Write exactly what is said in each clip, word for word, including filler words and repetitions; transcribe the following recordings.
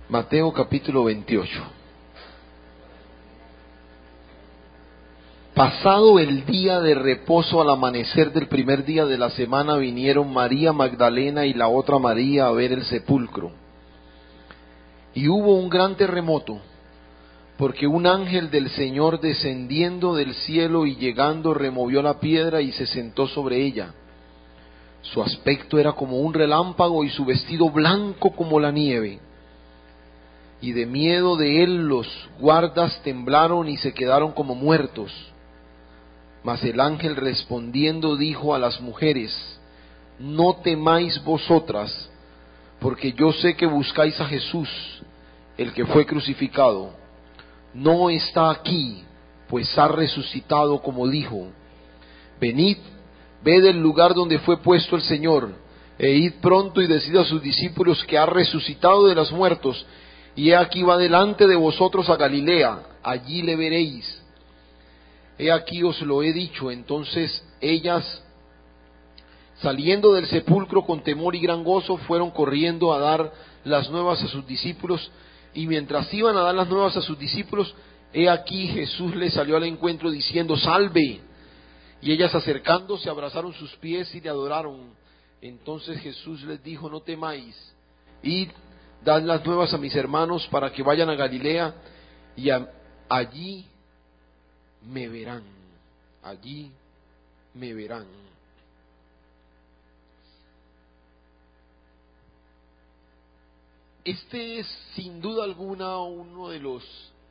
Mateo capítulo veintiocho. Pasado el día de reposo, al amanecer del primer día de la semana, vinieron María Magdalena y la otra María a ver el sepulcro. Y hubo un gran terremoto, porque un ángel del Señor, descendiendo del cielo y llegando, removió la piedra y se sentó sobre ella. Su aspecto era como un relámpago y su vestido blanco como la nieve. Y de miedo de él los guardas temblaron y se quedaron como muertos. Mas el ángel respondiendo dijo a las mujeres: no temáis vosotras, porque yo sé que buscáis a Jesús, el que fue crucificado. No está aquí, pues ha resucitado como dijo. Venid, ved el lugar donde fue puesto el Señor, e id pronto y decid a sus discípulos que ha resucitado de los muertos, y he aquí va delante de vosotros a Galilea, allí le veréis. He aquí os lo he dicho. Entonces ellas, saliendo del sepulcro con temor y gran gozo, fueron corriendo a dar las nuevas a sus discípulos, y mientras iban a dar las nuevas a sus discípulos, he aquí Jesús les salió al encuentro diciendo: salve. Y ellas, acercándose, abrazaron sus pies y le adoraron. Entonces Jesús les dijo: no temáis, id, dad las nuevas a mis hermanos para que vayan a Galilea, y a, allí me verán, allí me verán. Este es sin duda alguna uno de los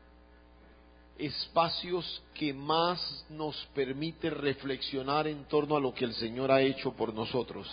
espacios que más nos permite reflexionar en torno a lo que el Señor ha hecho por nosotros.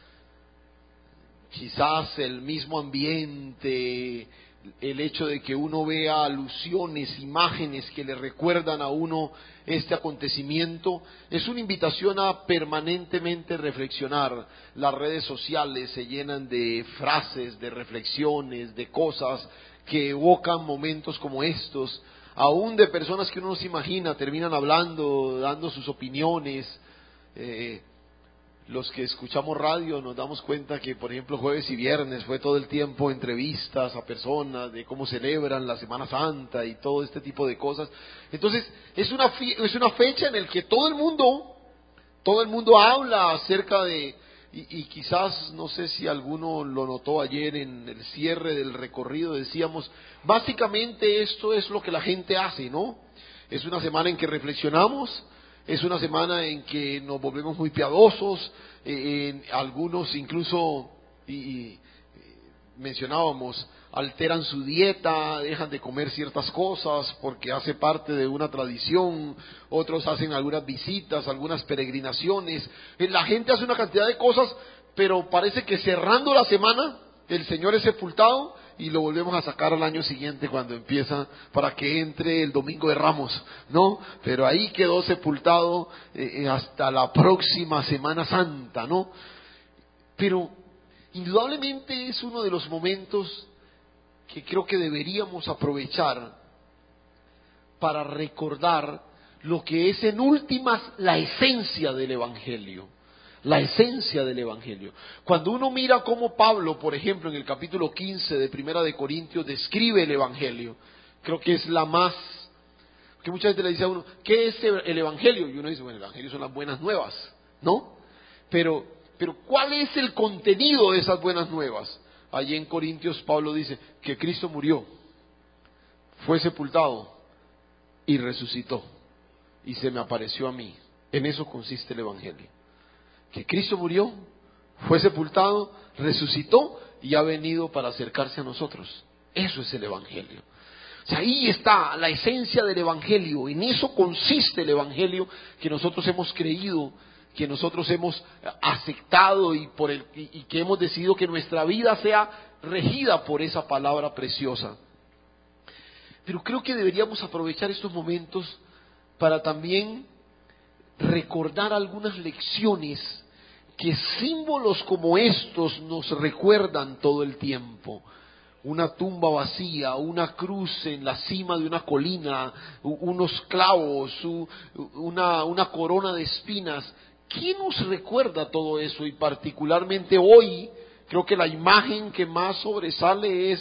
Quizás el mismo ambiente, el hecho de que uno vea alusiones, imágenes que le recuerdan a uno este acontecimiento, es una invitación a permanentemente reflexionar. Las redes sociales se llenan de frases, de reflexiones, de cosas que evocan momentos como estos. Aún de personas que uno no se imagina terminan hablando, dando sus opiniones. Eh, Los que escuchamos radio nos damos cuenta que, por ejemplo, jueves y viernes fue todo el tiempo entrevistas a personas de cómo celebran la Semana Santa y todo este tipo de cosas. Entonces, es una, es una fecha en la que todo el mundo, todo el mundo habla acerca de, y, y quizás, no sé si alguno lo notó ayer en el cierre del recorrido, decíamos, básicamente esto es lo que la gente hace, ¿no? Es una semana en que reflexionamos. Es una semana en que nos volvemos muy piadosos, eh, en algunos incluso, y, y mencionábamos, alteran su dieta, dejan de comer ciertas cosas porque hace parte de una tradición, otros hacen algunas visitas, algunas peregrinaciones. La gente hace una cantidad de cosas, pero parece que cerrando la semana el Señor es sepultado y lo volvemos a sacar al año siguiente cuando empieza, para que entre el Domingo de Ramos, ¿no? Pero ahí quedó sepultado eh, hasta la próxima Semana Santa, ¿no? Pero indudablemente es uno de los momentos que creo que deberíamos aprovechar para recordar lo que es en últimas la esencia del Evangelio. La esencia del Evangelio. Cuando uno mira cómo Pablo, por ejemplo, en el capítulo quince de Primera de Corintios describe el Evangelio, creo que es la más, que muchas veces le dice a uno, ¿qué es el Evangelio? Y uno dice, bueno, el Evangelio son las buenas nuevas, ¿no? Pero, pero ¿cuál es el contenido de esas buenas nuevas? Allí en Corintios Pablo dice que Cristo murió, fue sepultado y resucitó y se me apareció a mí. En eso consiste el Evangelio. Que Cristo murió, fue sepultado, resucitó y ha venido para acercarse a nosotros. Eso es el Evangelio. O sea, ahí está la esencia del Evangelio. En eso consiste el Evangelio que nosotros hemos creído, que nosotros hemos aceptado y, por el, y, y que hemos decidido que nuestra vida sea regida por esa palabra preciosa. Pero creo que deberíamos aprovechar estos momentos para también recordar algunas lecciones que símbolos como estos nos recuerdan todo el tiempo. Una tumba vacía, una cruz en la cima de una colina, unos clavos, una, una corona de espinas. ¿Qué nos recuerda todo eso? Y particularmente hoy, creo que la imagen que más sobresale es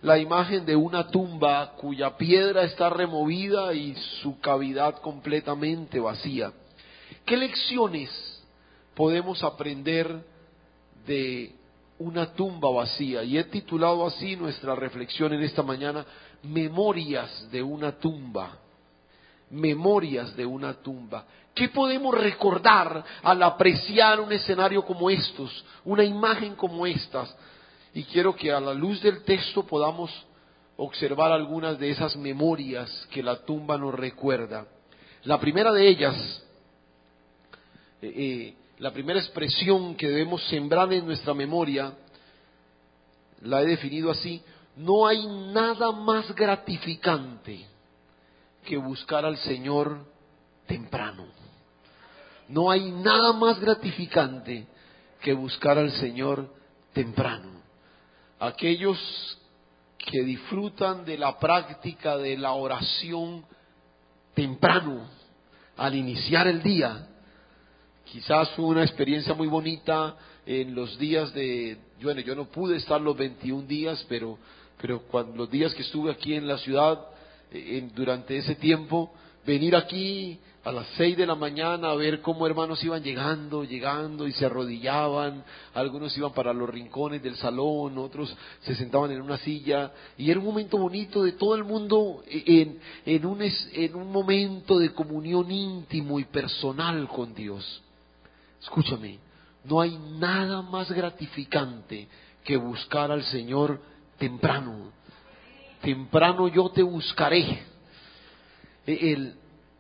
la imagen de una tumba cuya piedra está removida y su cavidad completamente vacía. ¿Qué lecciones podemos aprender de una tumba vacía? Y he titulado así nuestra reflexión en esta mañana: Memorias de una tumba. Memorias de una tumba. ¿Qué podemos recordar al apreciar un escenario como estos, una imagen como estas? Y quiero que a la luz del texto podamos observar algunas de esas memorias que la tumba nos recuerda. La primera de ellas, eh, eh, la primera expresión que debemos sembrar en nuestra memoria, la he definido así: no hay nada más gratificante que buscar al Señor temprano. No hay nada más gratificante que buscar al Señor temprano. Aquellos que disfrutan de la práctica de la oración temprano, al iniciar el día, quizás fue una experiencia muy bonita en los días de, bueno, yo no pude estar los veintiún días, pero, pero cuando, los días que estuve aquí en la ciudad, en, durante ese tiempo, venir aquí a las seis de la mañana a ver cómo hermanos iban llegando, llegando y se arrodillaban. Algunos iban para los rincones del salón, otros se sentaban en una silla, y era un momento bonito de todo el mundo en, en, un, en un momento de comunión íntimo y personal con Dios. Escúchame, no hay nada más gratificante que buscar al Señor temprano. Temprano yo te buscaré. El,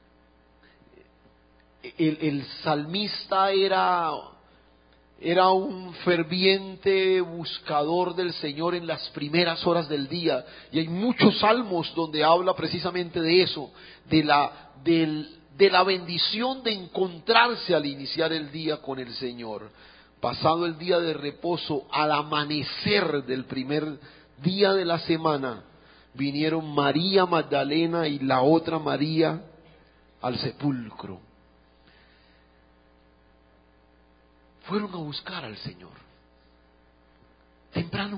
el, el salmista era, era un ferviente buscador del Señor en las primeras horas del día. Y hay muchos salmos donde habla precisamente de eso, de la, del, de la bendición de encontrarse al iniciar el día con el Señor. Pasado el día de reposo, al amanecer del primer día de la semana, vinieron María Magdalena y la otra María al sepulcro. Fueron a buscar al Señor temprano.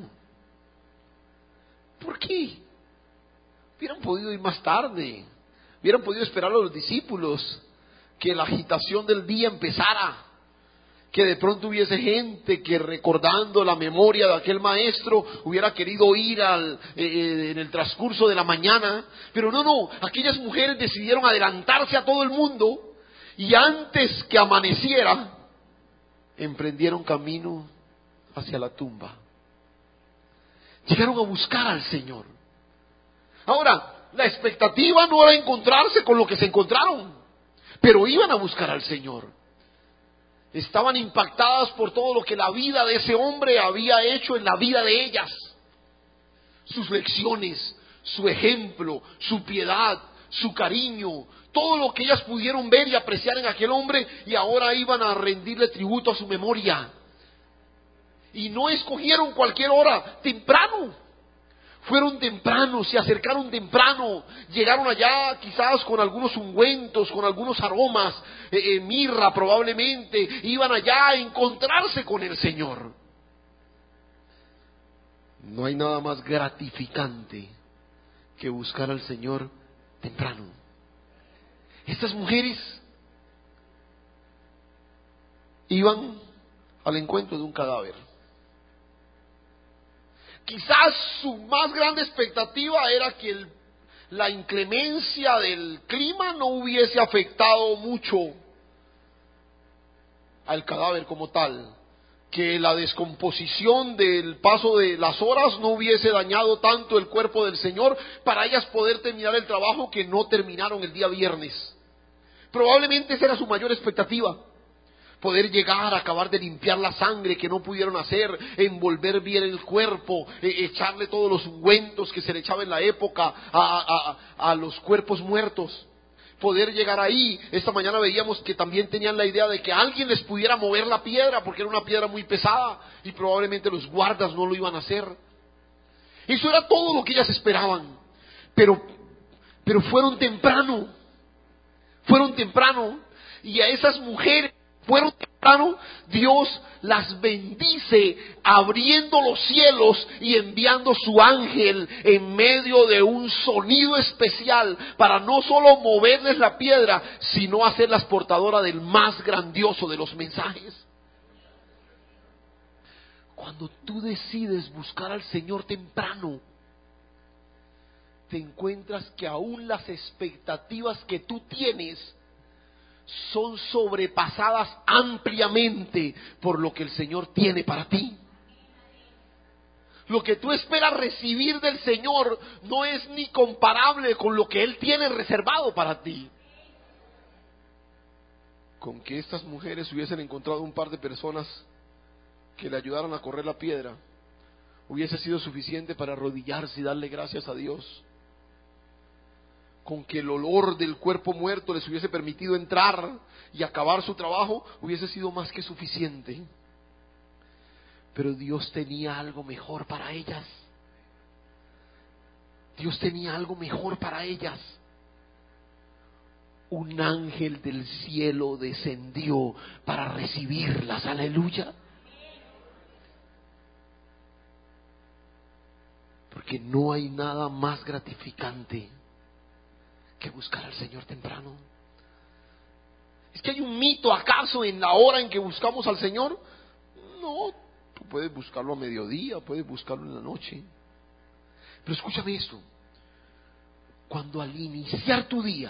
¿Por qué? Hubieran podido ir más tarde, hubieran podido esperar a los discípulos que la agitación del día empezara, que de pronto hubiese gente que, recordando la memoria de aquel maestro, hubiera querido ir al, eh, en el transcurso de la mañana. Pero no, no, aquellas mujeres decidieron adelantarse a todo el mundo, y antes que amaneciera emprendieron camino hacia la tumba. Llegaron a buscar al Señor. Ahora, la expectativa no era encontrarse con lo que se encontraron, pero iban a buscar al Señor. Estaban impactadas por todo lo que la vida de ese hombre había hecho en la vida de ellas. Sus lecciones, su ejemplo, su piedad, su cariño, todo lo que ellas pudieron ver y apreciar en aquel hombre, y ahora iban a rendirle tributo a su memoria. Y no escogieron cualquier hora, temprano. Fueron temprano, se acercaron temprano, llegaron allá quizás con algunos ungüentos, con algunos aromas, eh, eh, mirra probablemente, iban allá a encontrarse con el Señor. No hay nada más gratificante que buscar al Señor temprano. Estas mujeres iban al encuentro de un cadáver. Quizás su más grande expectativa era que el, la inclemencia del clima no hubiese afectado mucho al cadáver como tal, que la descomposición del paso de las horas no hubiese dañado tanto el cuerpo del Señor para ellas poder terminar el trabajo que no terminaron el día viernes. Probablemente esa era su mayor expectativa. Poder llegar a acabar de limpiar la sangre que no pudieron hacer, envolver bien el cuerpo, eh, echarle todos los ungüentos que se le echaba en la época a, a, a los cuerpos muertos. Poder llegar ahí. Esta mañana veíamos que también tenían la idea de que alguien les pudiera mover la piedra, porque era una piedra muy pesada y probablemente los guardas no lo iban a hacer. Eso era todo lo que ellas esperaban. Pero, pero fueron temprano. Fueron temprano. Y a esas mujeres fueron Dios las bendice abriendo los cielos y enviando su ángel en medio de un sonido especial para no solo moverles la piedra, sino hacerlas portadoras del más grandioso de los mensajes. Cuando tú decides buscar al Señor temprano, te encuentras que aún las expectativas que tú tienes son sobrepasadas ampliamente por lo que el Señor tiene para ti. Lo que tú esperas recibir del Señor no es ni comparable con lo que Él tiene reservado para ti. Con que estas mujeres hubiesen encontrado un par de personas que le ayudaran a correr la piedra, hubiese sido suficiente para arrodillarse y darle gracias a Dios. Con que el olor del cuerpo muerto les hubiese permitido entrar y acabar su trabajo, hubiese sido más que suficiente. Pero Dios tenía algo mejor para ellas. Dios tenía algo mejor para ellas. Un ángel del cielo descendió para recibirlas. Aleluya. Porque no hay nada más gratificante que buscar al Señor temprano. ¿Es que hay un mito acaso en la hora en que buscamos al Señor? No, tú puedes buscarlo a mediodía, puedes buscarlo en la noche. Pero escúchame esto: cuando al iniciar tu día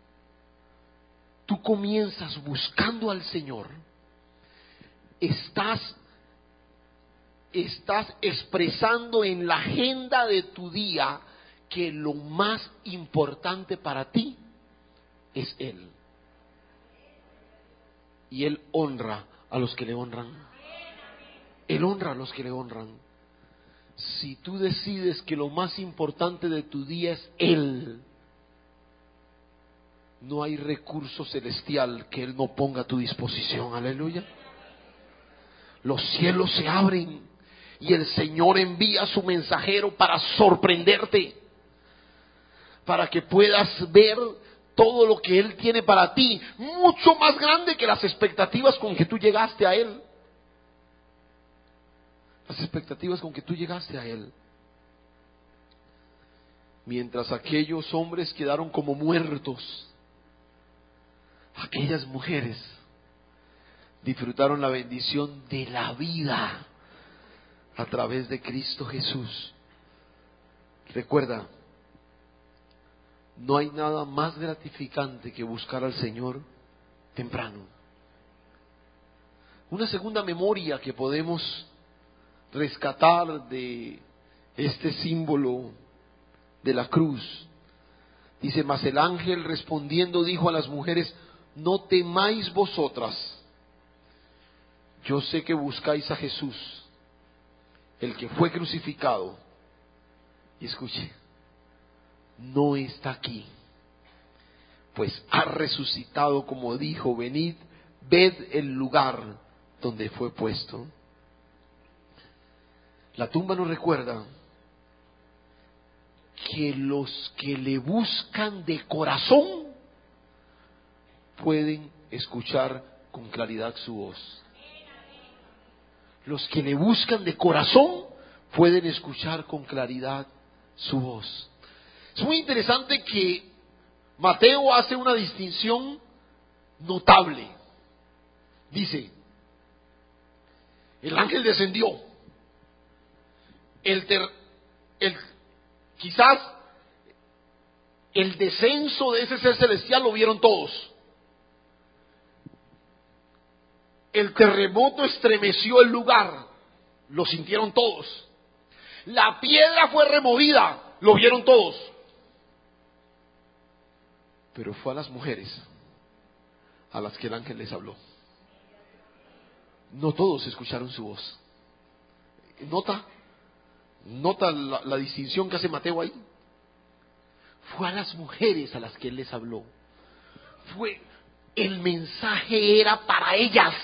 tú comienzas buscando al Señor, estás estás expresando en la agenda de tu día que lo más importante para ti es Él. Y Él honra a los que le honran. Él honra a los que le honran. Si tú decides que lo más importante de tu día es Él, no hay recurso celestial que Él no ponga a tu disposición. Aleluya. Los cielos se abren y el Señor envía a su mensajero para sorprenderte, para que puedas ver todo lo que Él tiene para ti, mucho más grande que las expectativas con que tú llegaste a Él. Las expectativas con que tú llegaste a Él. Mientras aquellos hombres quedaron como muertos, aquellas mujeres disfrutaron la bendición de la vida a través de Cristo Jesús. Recuerda, no hay nada más gratificante que buscar al Señor temprano. Una segunda memoria que podemos rescatar de este símbolo de la cruz, dice: mas el ángel respondiendo dijo a las mujeres: no temáis vosotras, yo sé que buscáis a Jesús, el que fue crucificado. Y escuche, no está aquí, pues ha resucitado como dijo. Venid, ved el lugar donde fue puesto. La tumba nos recuerda que los que le buscan de corazón pueden escuchar con claridad su voz. Los que le buscan de corazón pueden escuchar con claridad su voz. Es muy interesante que Mateo hace una distinción notable. Dice: el ángel descendió. El, ter, el quizás el descenso de ese ser celestial lo vieron todos. El terremoto estremeció el lugar, lo sintieron todos. La piedra fue removida, lo vieron todos. Pero fue a las mujeres a las que el ángel les habló. No todos escucharon su voz. ¿Nota? ¿Nota la, la distinción que hace Mateo ahí? Fue a las mujeres a las que él les habló. Fue, el mensaje era para ellas.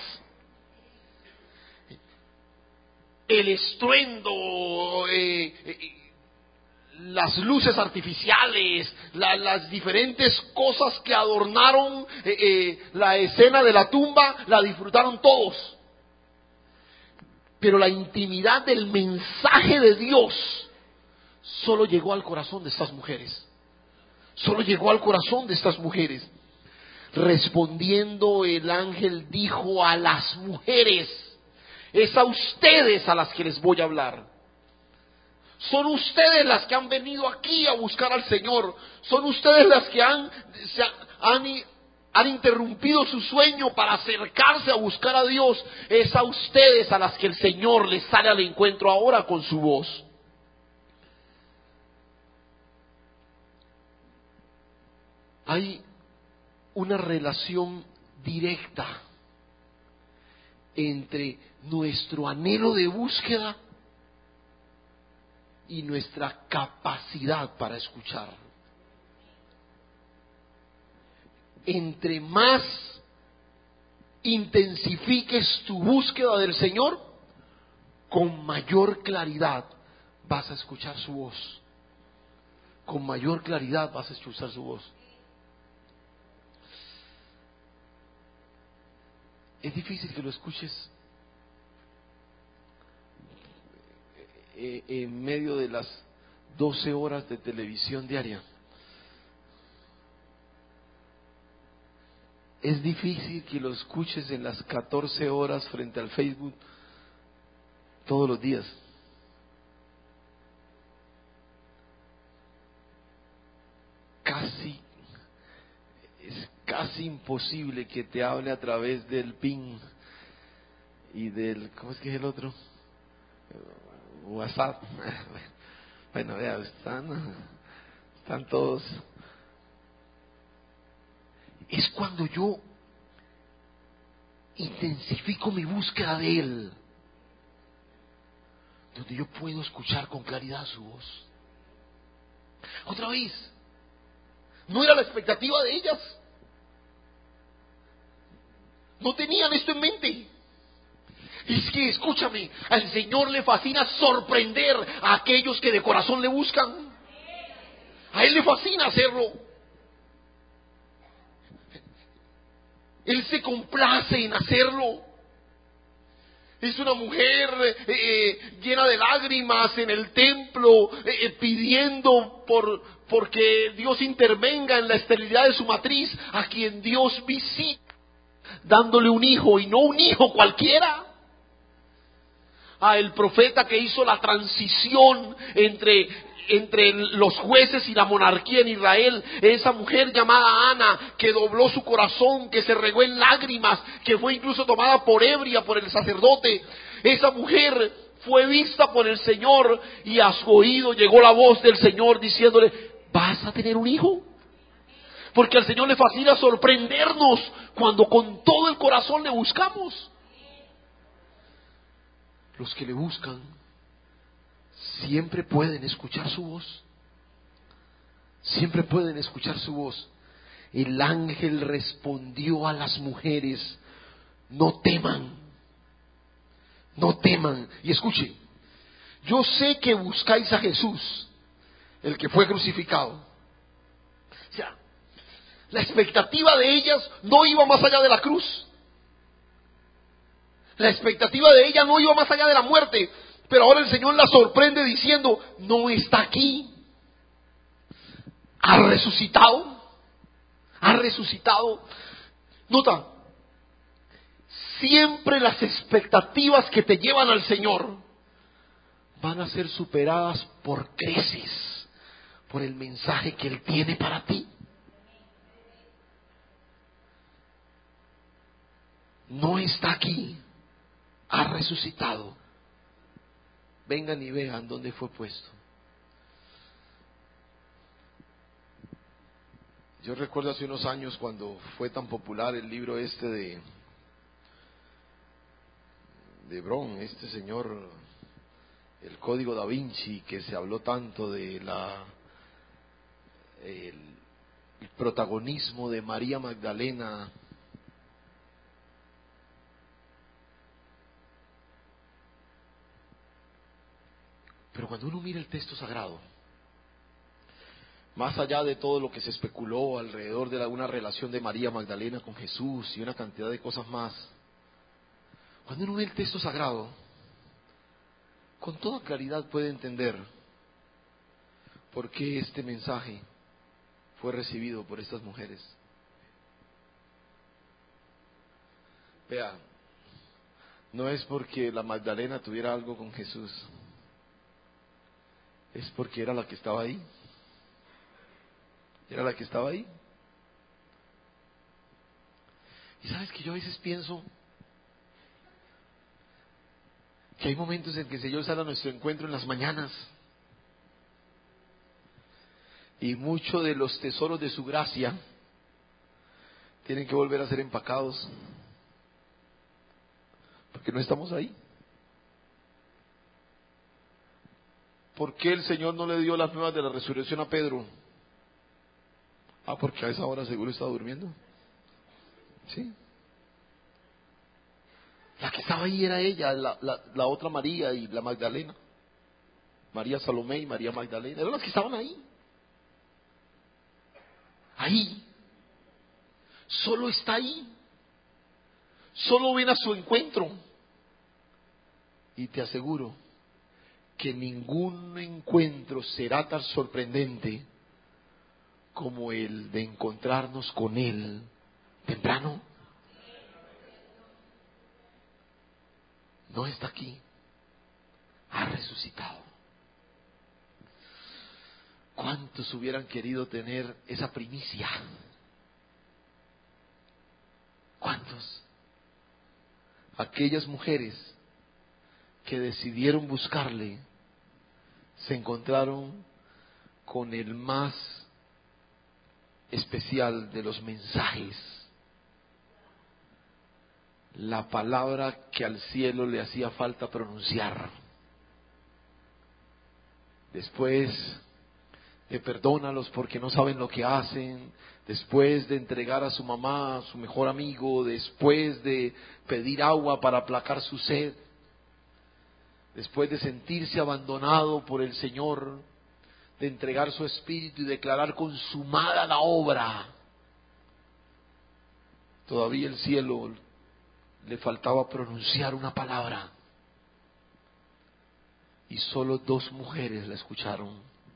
El estruendo, eh, eh, las luces artificiales, la, las diferentes cosas que adornaron eh, eh, la escena de la tumba, la disfrutaron todos. Pero la intimidad del mensaje de Dios solo llegó al corazón de estas mujeres. Solo llegó al corazón de estas mujeres. Respondiendo, el ángel dijo a las mujeres: es a ustedes a las que les voy a hablar. Son ustedes las que han venido aquí a buscar al Señor. Son ustedes las que han, se han, han interrumpido su sueño para acercarse a buscar a Dios. Es a ustedes a las que el Señor les sale al encuentro ahora con su voz. Hay una relación directa entre nuestro anhelo de búsqueda y nuestra capacidad para escuchar. Entre más intensifiques tu búsqueda del Señor, con mayor claridad vas a escuchar su voz. Con mayor claridad vas a escuchar su voz. Es difícil que lo escuches en medio de las doce horas de televisión diaria. Es difícil que lo escuches en las catorce horas frente al Facebook todos los días. Casi es casi imposible que te hable a través del ping y del, ¿cómo es que es el otro? WhatsApp. Bueno, vea, están, están todos. Es cuando yo intensifico mi búsqueda de Él, donde yo puedo escuchar con claridad su voz. Otra vez, no era la expectativa de ellas. No tenían esto en mente. Es que, escúchame, al Señor le fascina sorprender a aquellos que de corazón le buscan. A Él le fascina hacerlo. Él se complace en hacerlo. Es una mujer eh, llena de lágrimas en el templo, eh, pidiendo por porque Dios intervenga en la esterilidad de su matriz, a quien Dios visita, dándole un hijo, y no un hijo cualquiera. A el profeta que hizo la transición entre, entre los jueces y la monarquía en Israel, esa mujer llamada Ana, que dobló su corazón, que se regó en lágrimas, que fue incluso tomada por ebria por el sacerdote. Esa mujer fue vista por el Señor, y a su oído llegó la voz del Señor diciéndole: vas a tener un hijo. Porque al Señor le fascina sorprendernos cuando con todo el corazón le buscamos. Los que le buscan siempre pueden escuchar su voz. Siempre pueden escuchar su voz. El ángel respondió a las mujeres: no teman, no teman. Y escuchen, yo sé que buscáis a Jesús, el que fue crucificado. O sea, la expectativa de ellas no iba más allá de la cruz. La expectativa de ella no iba más allá de la muerte. Pero ahora el Señor la sorprende diciendo: no está aquí. Ha resucitado. Ha resucitado. Nota, siempre las expectativas que te llevan al Señor van a ser superadas por creces, por el mensaje que Él tiene para ti. No está aquí. Ha resucitado. Vengan y vean dónde fue puesto. Yo recuerdo hace unos años cuando fue tan popular el libro este de de Bron, este señor, el Código Da Vinci, que se habló tanto de la el, el protagonismo de María Magdalena. Pero cuando uno mira el texto sagrado, Más allá de todo lo que se especuló alrededor de una relación de María Magdalena con Jesús y una cantidad de cosas más, cuando uno ve el texto sagrado, con toda claridad puede entender por qué este mensaje fue recibido por estas mujeres. Vea, no es porque la Magdalena tuviera algo con Jesús, es porque era la que estaba ahí. Era la que estaba ahí. Y sabes que yo a veces pienso que hay momentos en que el Señor sale a nuestro encuentro en las mañanas y muchos de los tesoros de su gracia tienen que volver a ser empacados porque no estamos ahí. ¿Por qué el Señor no le dio las nuevas de la resurrección a Pedro? Ah, porque a esa hora seguro estaba durmiendo. Sí. La que estaba ahí era ella, la, la, la otra María y la Magdalena. María Salomé y María Magdalena. Eran las que estaban ahí. Ahí. Solo está ahí. Solo ven a su encuentro. Y te aseguro que ningún encuentro será tan sorprendente como el de encontrarnos con Él temprano. No está aquí, ha resucitado. ¿Cuántos hubieran querido tener esa primicia? ¿Cuántos? Aquellas mujeres que decidieron buscarle se encontraron con el más especial de los mensajes, la palabra que al cielo le hacía falta pronunciar. Después de perdónalos porque no saben lo que hacen, después de entregar a su mamá, a su mejor amigo, después de pedir agua para aplacar su sed, después de sentirse abandonado por el Señor, de entregar su espíritu y declarar consumada la obra, todavía el cielo le faltaba pronunciar una palabra y solo dos mujeres la escucharon.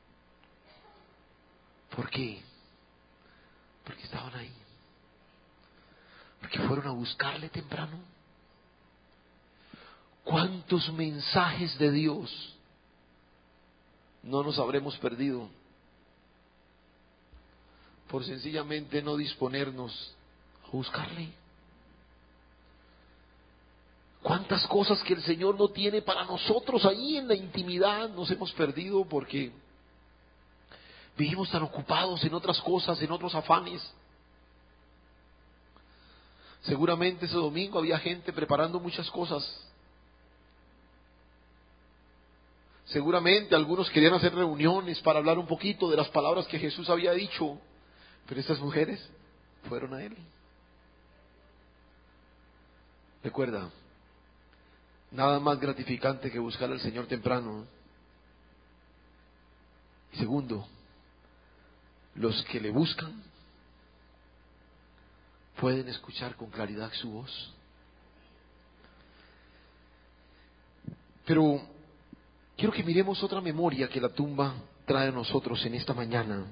¿Por qué? Porque estaban ahí, porque fueron a buscarle temprano. ¿Cuántos mensajes de Dios no nos habremos perdido por sencillamente no disponernos a buscarle? ¿Cuántas cosas que el Señor no tiene para nosotros ahí en la intimidad nos hemos perdido porque vivimos tan ocupados en otras cosas, en otros afanes? Seguramente ese domingo había gente preparando muchas cosas. Seguramente algunos querían hacer reuniones para hablar un poquito de las palabras que Jesús había dicho, pero estas mujeres fueron a Él. Recuerda, nada más gratificante que buscar al Señor temprano. Y segundo, los que le buscan pueden escuchar con claridad su voz. Pero quiero que miremos otra memoria que la tumba trae a nosotros en esta mañana.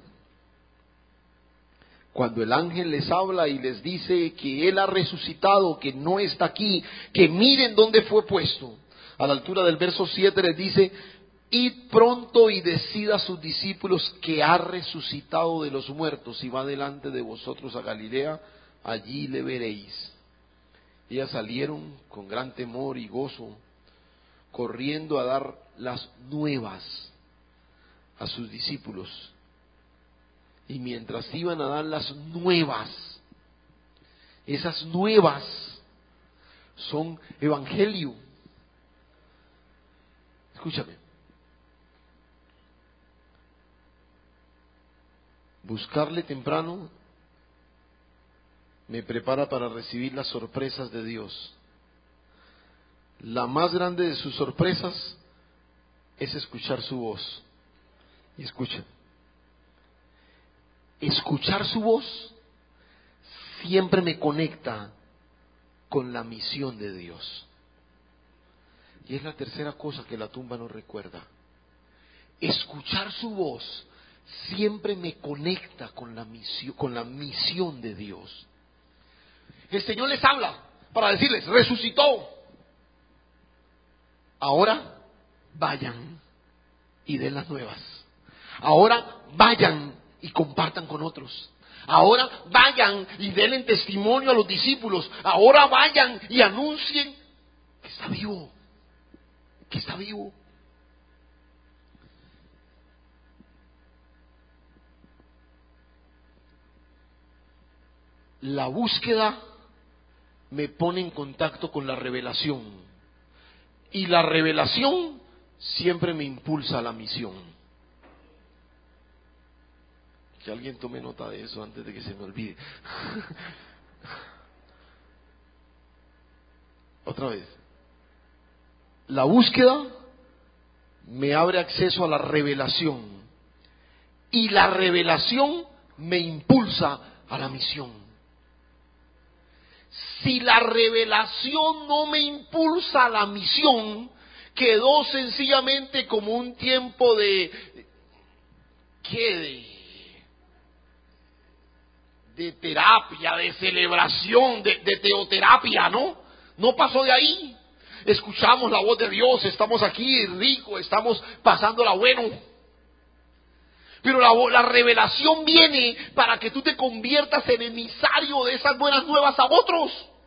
Cuando el ángel les habla y les dice que Él ha resucitado, que no está aquí, que miren dónde fue puesto. A la altura del verso siete les dice: id pronto y decid a sus discípulos que ha resucitado de los muertos y va delante de vosotros a Galilea, allí le veréis. Ellas salieron con gran temor y gozo, corriendo a dar las nuevas a sus discípulos. Y mientras iban a dar las nuevas, esas nuevas son evangelio. Escúchame. Buscarle temprano me prepara para recibir las sorpresas de Dios. La más grande de sus sorpresas es escuchar su voz. Y escuchen, escuchar su voz siempre me conecta con la misión de Dios. Y es la tercera cosa que la tumba nos recuerda. Escuchar su voz siempre me conecta con la misión, con la misión de Dios. El Señor les habla para decirles, resucitó. Ahora vayan y den las nuevas. Ahora vayan y compartan con otros. Ahora vayan y denle testimonio a los discípulos. Ahora vayan y anuncien que está vivo, que está vivo. La búsqueda me pone en contacto con la revelación. Y la revelación siempre me impulsa a la misión. Que alguien tome nota de eso antes de que se me olvide. Otra vez. La búsqueda me abre acceso a la revelación. Y la revelación me impulsa a la misión. Si la revelación no me impulsa a la misión, quedó sencillamente como un tiempo de... ¿Qué? De, de terapia, de celebración, de, de teoterapia, ¿no? No pasó de ahí. Escuchamos la voz de Dios, estamos aquí ricos, estamos pasándola bueno. Pero la, la revelación viene para que tú te conviertas en emisario de esas buenas nuevas a otros.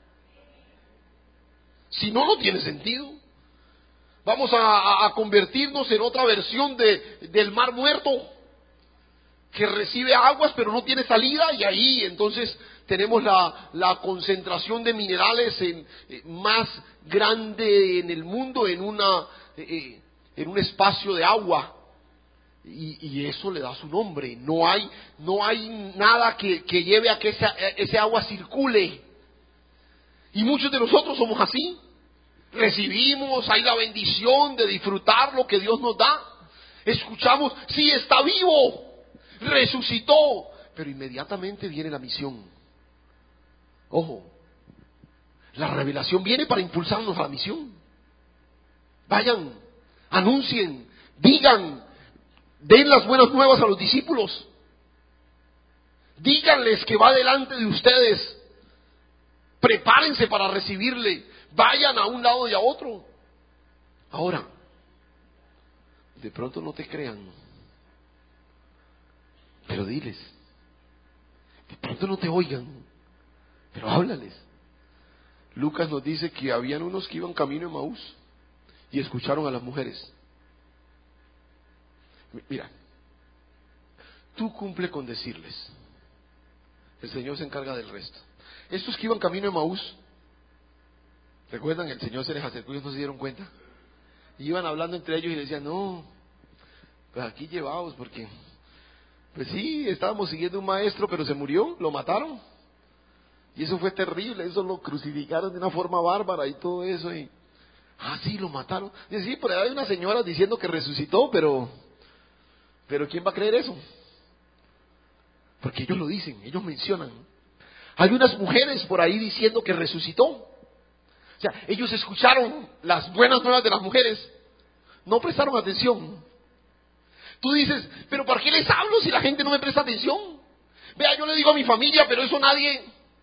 Si no, no tiene sentido. Vamos a, a convertirnos en otra versión de, del mar muerto, que recibe aguas pero no tiene salida, y ahí entonces tenemos la, la concentración de minerales en, eh, más grande en el mundo, en, una, eh, en un espacio de agua. Y, y eso le da su nombre. No hay, no hay nada que, que lleve a que esa, ese agua circule. Y muchos de nosotros somos así. Recibimos, hay la bendición de disfrutar lo que Dios nos da. Escuchamos, sí, está vivo, resucitó. Pero inmediatamente viene la misión. Ojo, la revelación viene para impulsarnos a la misión. Vayan, anuncien, digan. Den las buenas nuevas a los discípulos. Díganles que va delante de ustedes. Prepárense para recibirle. Vayan a un lado y a otro. Ahora, de pronto no te crean, pero diles. De pronto no te oigan, pero háblales. Lucas nos dice que habían unos que iban camino de Emaús y escucharon a las mujeres. Mira, tú cumple con decirles. El Señor se encarga del resto. Estos que iban camino de Emaús, ¿recuerdan? El Señor se les acercó y ellos no se dieron cuenta. Y iban hablando entre ellos y les decían, no, pues aquí llevaos, porque, pues sí, estábamos siguiendo un maestro, pero se murió, lo mataron. Y eso fue terrible, eso lo crucificaron de una forma bárbara y todo eso. Y, ah, sí, lo mataron. Y sí, pero hay unas señoras diciendo que resucitó, pero... Pero ¿quién va a creer eso? Porque ellos lo dicen, ellos mencionan. Hay unas mujeres por ahí diciendo que resucitó. O sea, ellos escucharon las buenas nuevas de las mujeres. No prestaron atención. Tú dices, pero ¿por qué les hablo si la gente no me presta atención? Vea, yo le digo a mi familia, pero eso nadie...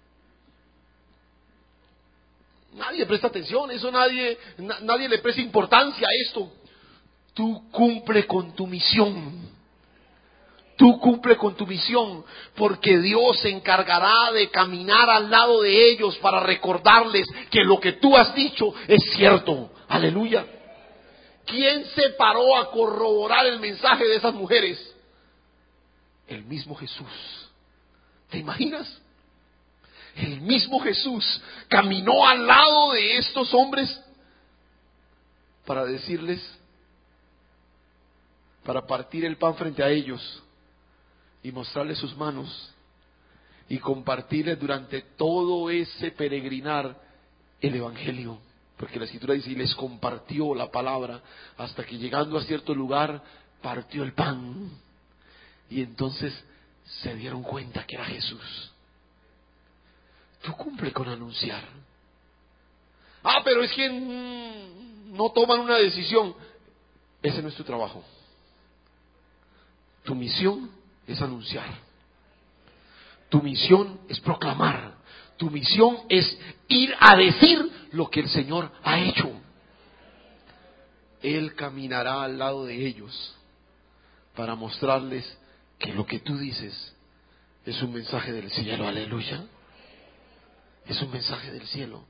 Nadie presta atención, eso nadie, na, nadie le presta importancia a esto. Tú cumple con tu misión. Tú cumple con tu misión, porque Dios se encargará de caminar al lado de ellos para recordarles que lo que tú has dicho es cierto. Aleluya. ¿Quién se paró a corroborar el mensaje de esas mujeres? El mismo Jesús. ¿Te imaginas? El mismo Jesús caminó al lado de estos hombres para decirles, para partir el pan frente a ellos y mostrarles sus manos y compartirles durante todo ese peregrinar el Evangelio. Porque la Escritura dice, y les compartió la palabra hasta que llegando a cierto lugar partió el pan. Y entonces se dieron cuenta que era Jesús. Tú cumple con anunciar. Ah, pero es que mm, no toman una decisión. Ese no es tu trabajo. Tu misión es anunciar. Tu misión es proclamar. Tu misión es ir a decir lo que el Señor ha hecho. Él caminará al lado de ellos para mostrarles que lo que tú dices es un mensaje del cielo. Aleluya. Es un mensaje del cielo.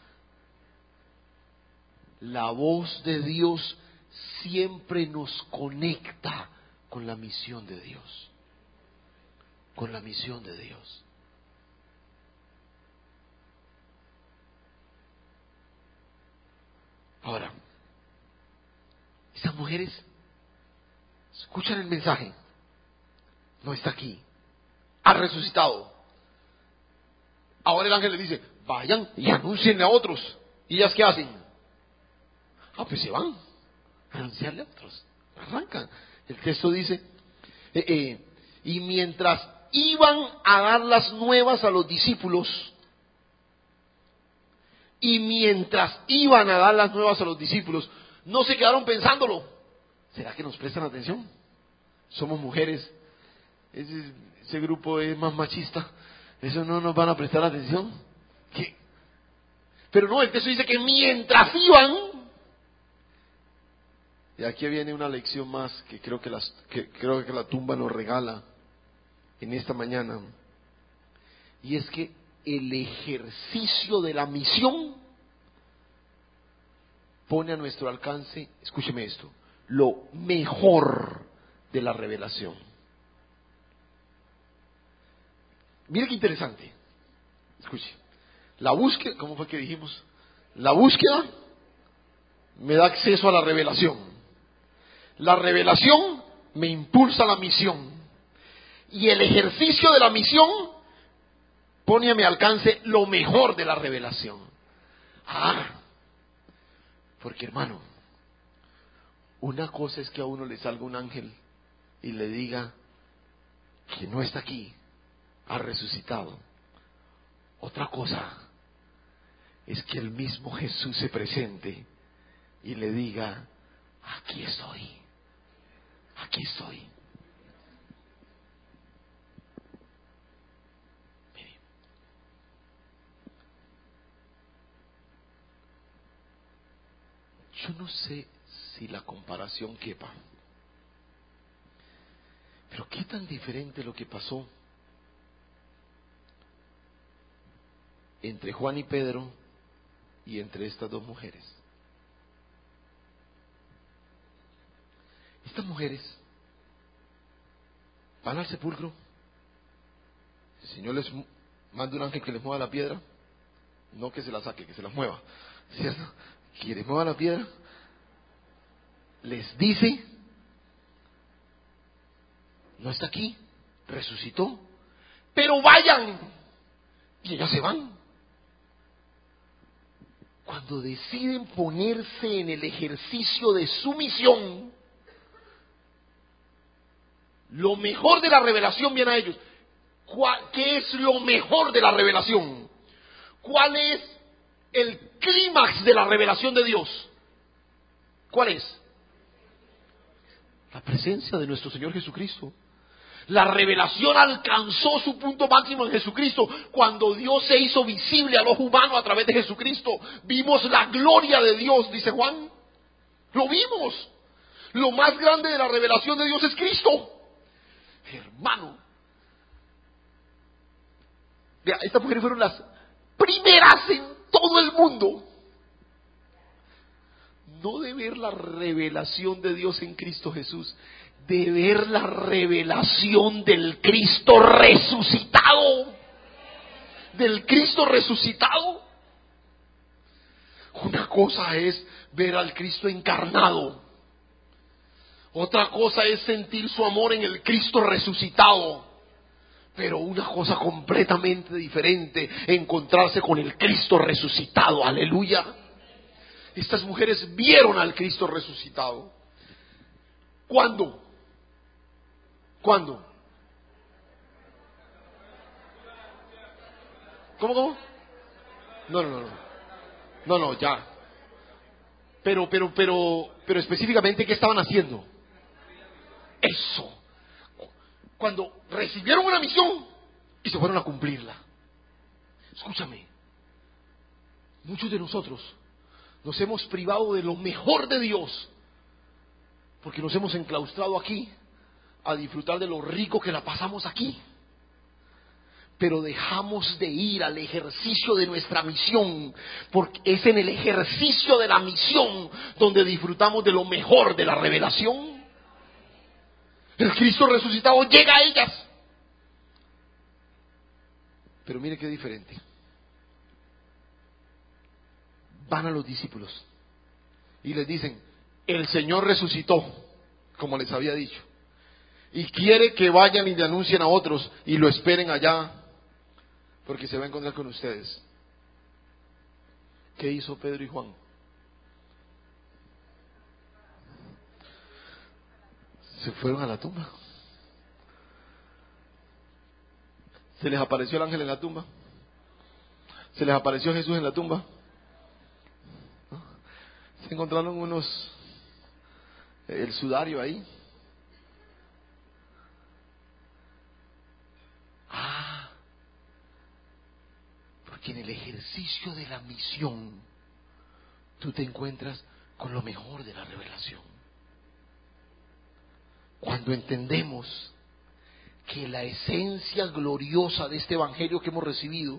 La voz de Dios siempre nos conecta con la misión de Dios. Con la misión de Dios. Ahora, esas mujeres escuchan el mensaje. No está aquí. Ha resucitado. Ahora el ángel les dice, vayan y anuncien a otros. ¿Y ellas qué hacen? Ah, pues se van a anunciarle a otros. Arrancan. El texto dice, eh, eh, y mientras iban a dar las nuevas a los discípulos, y mientras iban a dar las nuevas a los discípulos, no se quedaron pensándolo. ¿Será que nos prestan atención? Somos mujeres. Ese, ese grupo es más machista. ¿Eso no nos van a prestar atención? ¿Qué? Pero no, el texto dice que mientras iban, y aquí viene una lección más que creo que, las, que creo que la tumba nos regala en esta mañana, y es que el ejercicio de la misión pone a nuestro alcance, escúcheme esto, lo mejor de la revelación. Mire qué interesante. Escuche. La búsqueda, ¿cómo fue que dijimos? La búsqueda me da acceso a la revelación. La revelación me impulsa a la misión. Y el ejercicio de la misión pone a mi alcance lo mejor de la revelación. Ah, porque hermano, una cosa es que a uno le salga un ángel y le diga que no está aquí, ha resucitado. Otra cosa es que el mismo Jesús se presente y le diga, aquí estoy, aquí estoy. Mire, yo no sé si la comparación quepa, pero qué tan diferente lo que pasó entre Juan y Pedro y entre estas dos mujeres. Estas mujeres van al sepulcro, el Señor les manda un ángel que les mueva la piedra, no que se la saque, que se las mueva, ¿cierto? Que les mueva la piedra, les dice, no está aquí, resucitó, pero vayan, y ellas se van. Cuando deciden ponerse en el ejercicio de su misión, lo mejor de la revelación viene a ellos. ¿Qué es lo mejor de la revelación? ¿Cuál es el clímax de la revelación de Dios? ¿Cuál es? La presencia de nuestro Señor Jesucristo. La revelación alcanzó su punto máximo en Jesucristo cuando Dios se hizo visible al ojo humano a través de Jesucristo. Vimos la gloria de Dios, dice Juan. Lo vimos. Lo más grande de la revelación de Dios es Cristo. Hermano, vea, estas mujeres fueron las primeras en todo el mundo, no de ver la revelación de Dios en Cristo Jesús, de ver la revelación del Cristo resucitado, del Cristo resucitado. Una cosa es ver al Cristo encarnado, otra cosa es sentir su amor en el Cristo resucitado. Pero una cosa completamente diferente, encontrarse con el Cristo resucitado. Aleluya. Estas mujeres vieron al Cristo resucitado. ¿Cuándo? ¿Cuándo? ¿Cómo, cómo? No, no, no, no. No, no, ya. Pero, pero, pero, pero específicamente, ¿qué estaban haciendo? Eso. Cuando recibieron una misión y se fueron a cumplirla. Escúchame. Muchos de nosotros nos hemos privado de lo mejor de Dios porque nos hemos enclaustrado aquí a disfrutar de lo rico que la pasamos aquí. Pero dejamos de ir al ejercicio de nuestra misión, porque es en el ejercicio de la misión donde disfrutamos de lo mejor de la revelación. El Cristo resucitado llega a ellas. Pero mire qué diferente. Van a los discípulos y les dicen, el Señor resucitó, como les había dicho, y quiere que vayan y le anuncien a otros y lo esperen allá, porque se va a encontrar con ustedes. ¿Qué hizo Pedro y Juan? Se fueron a la tumba. Se les apareció el ángel en la tumba. Se les apareció Jesús en la tumba. Se encontraron unos, el sudario ahí. Ah, porque en el ejercicio de la misión tú te encuentras con lo mejor de la revelación. Cuando entendemos que la esencia gloriosa de este evangelio que hemos recibido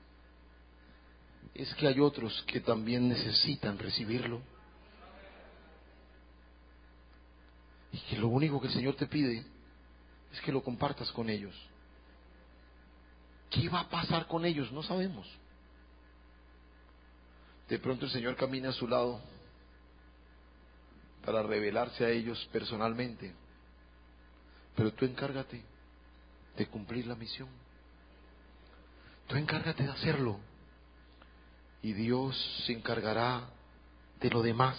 es que hay otros que también necesitan recibirlo. Y que lo único que el Señor te pide es que lo compartas con ellos. ¿Qué va a pasar con ellos? No sabemos. De pronto el Señor camina a su lado para revelarse a ellos personalmente. Pero tú encárgate de cumplir la misión. Tú encárgate de hacerlo. Y Dios se encargará de lo demás.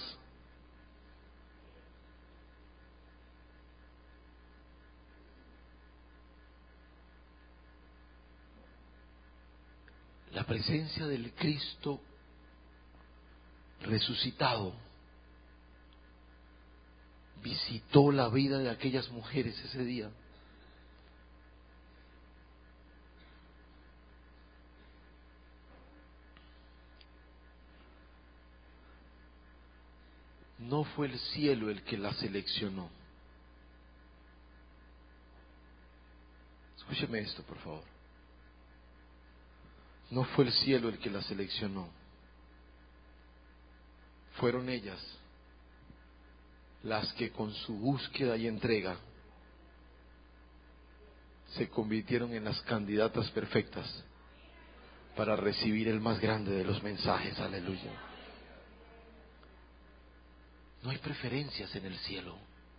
La presencia del Cristo resucitado visitó la vida de aquellas mujeres ese día. No fue el cielo el que la seleccionó. Escúcheme esto, por favor. No fue el cielo el que la seleccionó. Fueron ellas las que con su búsqueda y entrega se convirtieron en las candidatas perfectas para recibir el más grande de los mensajes. Aleluya. No hay preferencias en el cielo.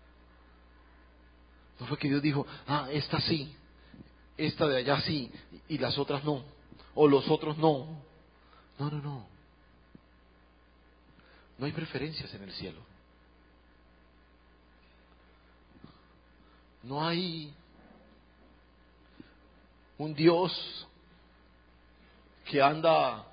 No fue que Dios dijo, ah, esta sí, esta de allá sí, y las otras no, o los otros no. No, no, no. No hay preferencias en el cielo. No hay un Dios que anda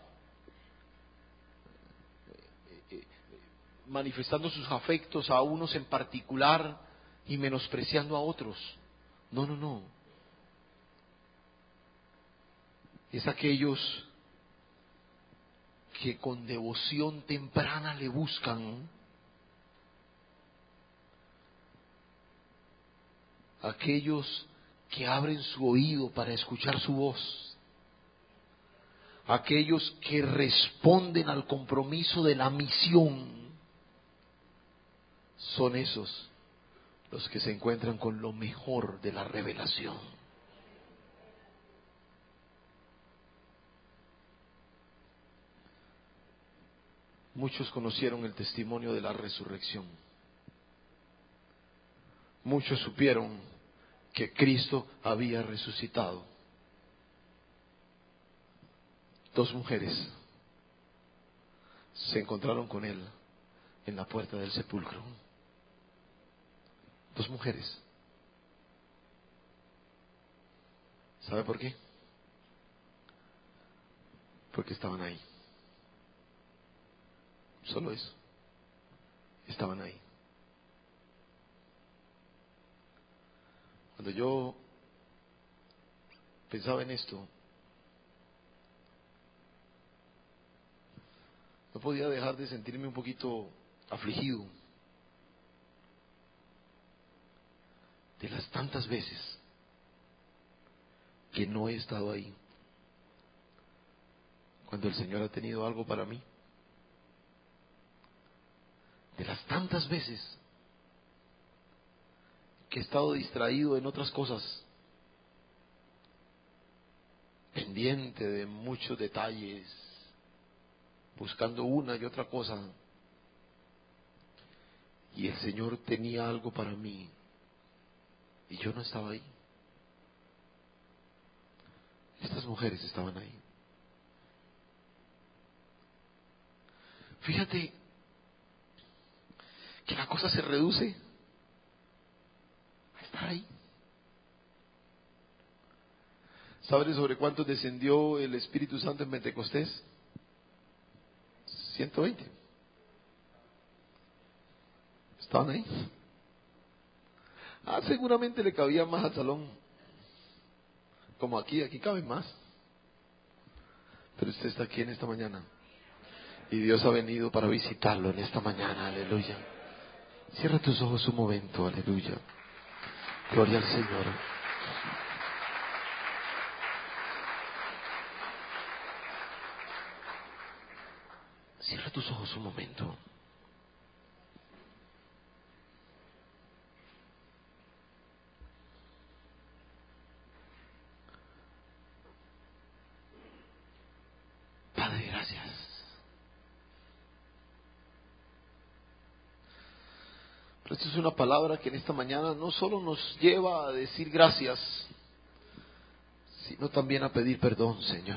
manifestando sus afectos a unos en particular y menospreciando a otros. No, no, no. Es aquellos que con devoción temprana le buscan, aquellos que abren su oído para escuchar su voz, aquellos que responden al compromiso de la misión, son esos los que se encuentran con lo mejor de la revelación. Muchos conocieron el testimonio de la resurrección. Muchos supieron que Cristo había resucitado. Dos mujeres se encontraron con Él en la puerta del sepulcro. Dos mujeres. ¿Sabe por qué? Porque estaban ahí. Solo eso. Estaban ahí. Cuando yo pensaba en esto, no podía dejar de sentirme un poquito afligido de las tantas veces que no he estado ahí cuando el Señor ha tenido algo para mí. De las tantas veces que he estado distraído en otras cosas, pendiente de muchos detalles, buscando una y otra cosa, y el Señor tenía algo para mí y yo no estaba ahí. Estas mujeres estaban ahí. Fíjate que la cosa se reduce a estar ahí. ¿Sabes sobre cuántos descendió el Espíritu Santo en Pentecostés? ciento veinte. ¿Estaban ahí? Ah, seguramente le cabía más al salón. Como aquí, aquí caben más. Pero usted está aquí en esta mañana. Y Dios ha venido para visitarlo en esta mañana, aleluya. Cierra tus ojos un momento, aleluya. Gloria al Señor. Cierra tus ojos un momento. Padre, gracias. Pero esta es una palabra que en esta mañana no solo nos lleva a decir gracias, sino también a pedir perdón, Señor.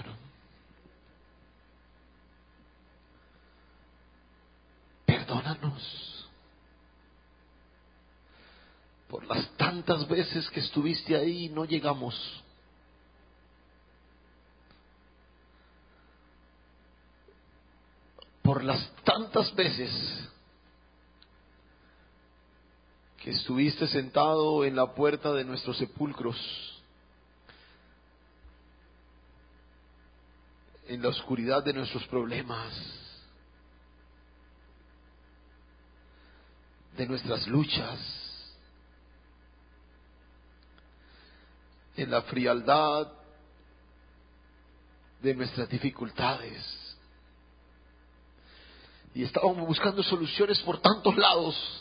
Perdónanos por las tantas veces que estuviste ahí y no llegamos. Por las tantas veces que estuviste sentado en la puerta de nuestros sepulcros, en la oscuridad de nuestros problemas, de nuestras luchas, en la frialdad de nuestras dificultades. Y estábamos buscando soluciones por tantos lados.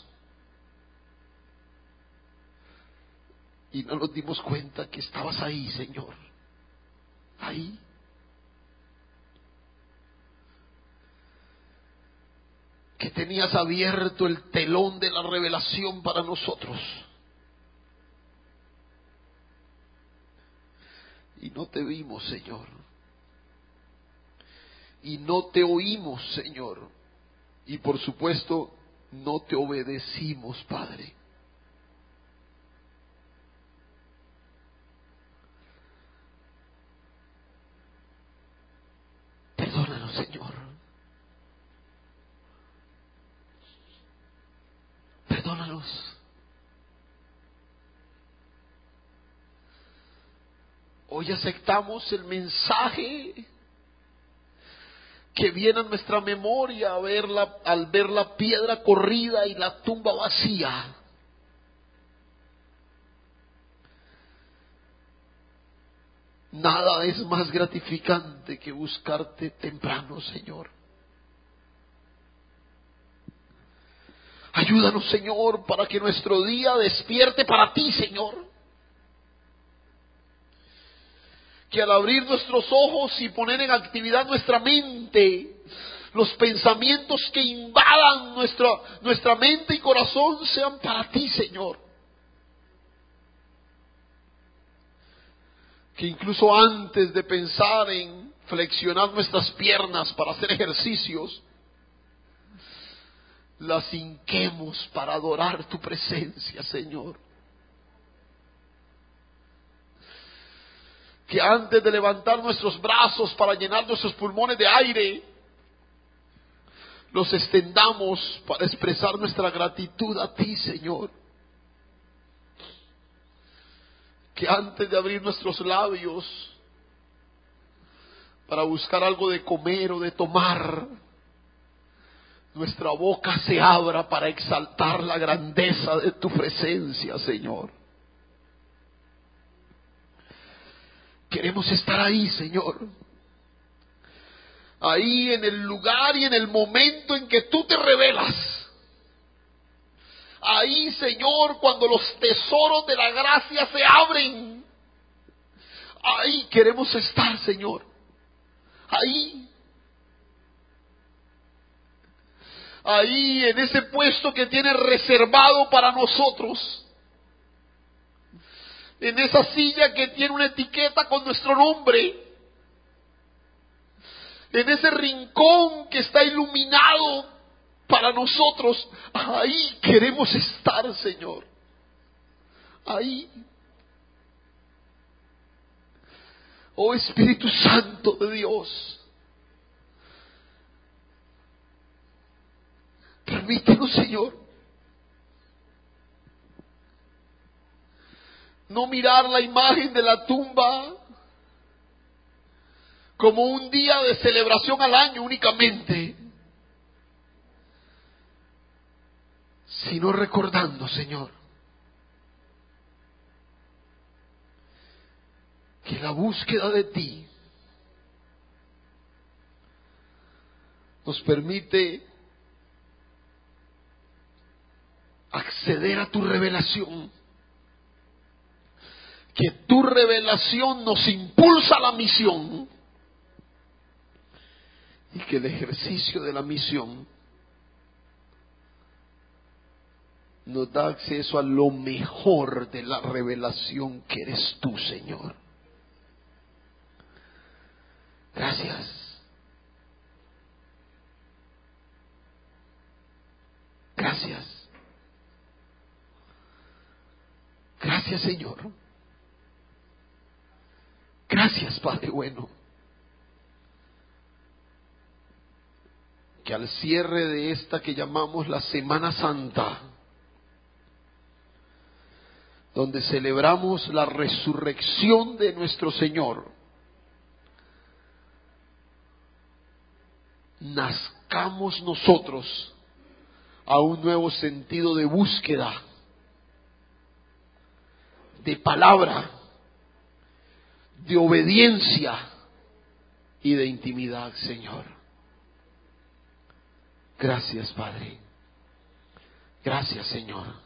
Y no nos dimos cuenta que estabas ahí, Señor. Ahí. Que tenías abierto el telón de la revelación para nosotros. Y no te vimos, Señor. Y no te oímos, Señor. Y por supuesto, no te obedecimos, Padre. Perdónanos, Señor. Perdónanos. Hoy aceptamos el mensaje que viene a nuestra memoria al ver la, al ver la piedra corrida y la tumba vacía. Nada es más gratificante que buscarte temprano, Señor. Ayúdanos, Señor, para que nuestro día despierte para ti, Señor. Que al abrir nuestros ojos y poner en actividad nuestra mente, los pensamientos que invadan nuestra, nuestra mente y corazón sean para ti, Señor. Que incluso antes de pensar en flexionar nuestras piernas para hacer ejercicios, las hinquemos para adorar tu presencia, Señor. que antes de levantar nuestros brazos para llenar nuestros pulmones de aire, los extendamos para expresar nuestra gratitud a ti, Señor. Que antes de abrir nuestros labios para buscar algo de comer o de tomar, nuestra boca se abra para exaltar la grandeza de tu presencia, Señor. Queremos estar ahí, Señor. Ahí en el lugar y en el momento en que tú te revelas. Ahí, Señor, cuando los tesoros de la gracia se abren. Ahí queremos estar, Señor. Ahí. Ahí en ese puesto que tienes reservado para nosotros. En esa silla que tiene una etiqueta con nuestro nombre. En ese rincón que está iluminado para nosotros. Ahí queremos estar, Señor. Ahí. Oh Espíritu Santo de Dios. Permítenos, Señor, no mirar la imagen de la tumba como un día de celebración al año únicamente, sino recordando, Señor, que la búsqueda de ti nos permite acceder a tu revelación, que tu revelación nos impulsa a la misión y que el ejercicio de la misión nos da acceso a lo mejor de la revelación que eres tú, Señor. Gracias. Gracias. Gracias, Señor. Gracias, Padre bueno. Que al cierre de esta que llamamos la Semana Santa, donde celebramos la resurrección de nuestro Señor, nazcamos nosotros a un nuevo sentido de búsqueda, de palabra, de obediencia y de intimidad, Señor. Gracias, Padre. Gracias, Señor.